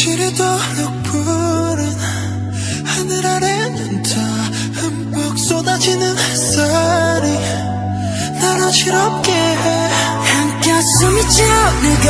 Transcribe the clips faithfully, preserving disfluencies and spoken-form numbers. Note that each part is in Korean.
지르도록 푸른 하늘 아래는 더 흠뻑 쏟아지는 햇살이 날 어지럽게 해. 한가슴이 쫄르고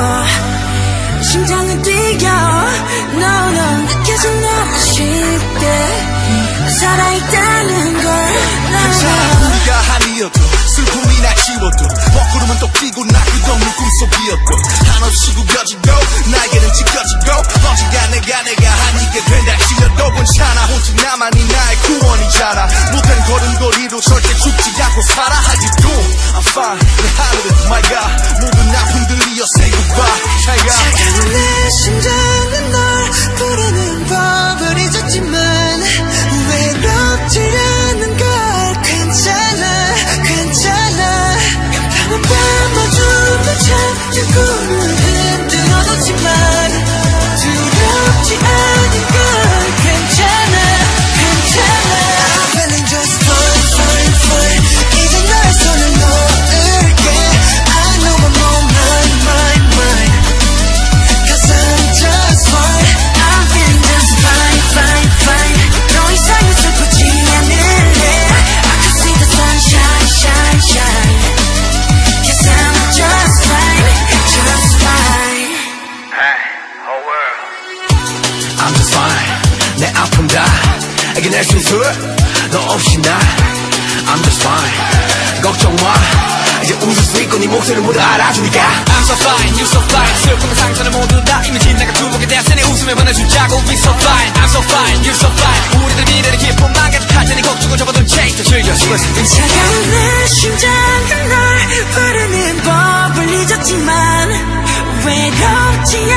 심장은 뛰어. No no 느껴져 너무 쉽게 살아있다는 걸. 우리가 아니어도 슬픔이 날 지워도 먹구름은 또 끼고 나 끝없는 꿈속이었고 한없이 구겨지고 나에게는 지켜지고 언젠가 내가 내가 아니게 된다 지어도 괜찮아. 오직 나만이 나의 구원이잖아. 못한 걸음걸이로 절대 죽지 않고 살아. 아직도 I'm fine. 내 하늘은 my God 모든 아픔들이여 say goodbye. 잘가. 차가운 내 심장은 널 부르는 법을 잊었지만 외롭지 않은 걸. 괜찮아 괜찮아. 깜깜한 밤 어둠을 찾는 꿈을 흔들어뒀지만 두렵지 않은 걸. 괜찮아 괜찮아. I'm feeling just fine fine fine. 이제 나의 손을 놓을게. I know I'm on mine mine mine. Cause I'm just fine. I'm feeling just fine fine fine. 더 이상은 슬프지 않을래. I can see the sunshine shine shine. Cause I'm just fine just fine. Hey, whole world. I'm just fine. 내 아픔 다 이겨낼 수 있어. 너 없이 나 I'm just fine. 걱정 마 이제 웃을 수 있고 네 목소리를 모두 알아주니까. I'm so fine, you so fine. 슬픔과 상처를 모두 다 이미 지나가 두목에 대한 내 웃음에 보내주자고. We so fine, I'm so fine, you so fine. 우리들 미래를 기쁨만 가득할 테니 걱정을 접어둔 채 더 즐겨. 차가운 내 심장은 널 부르는 법을 잊었지만 외롭지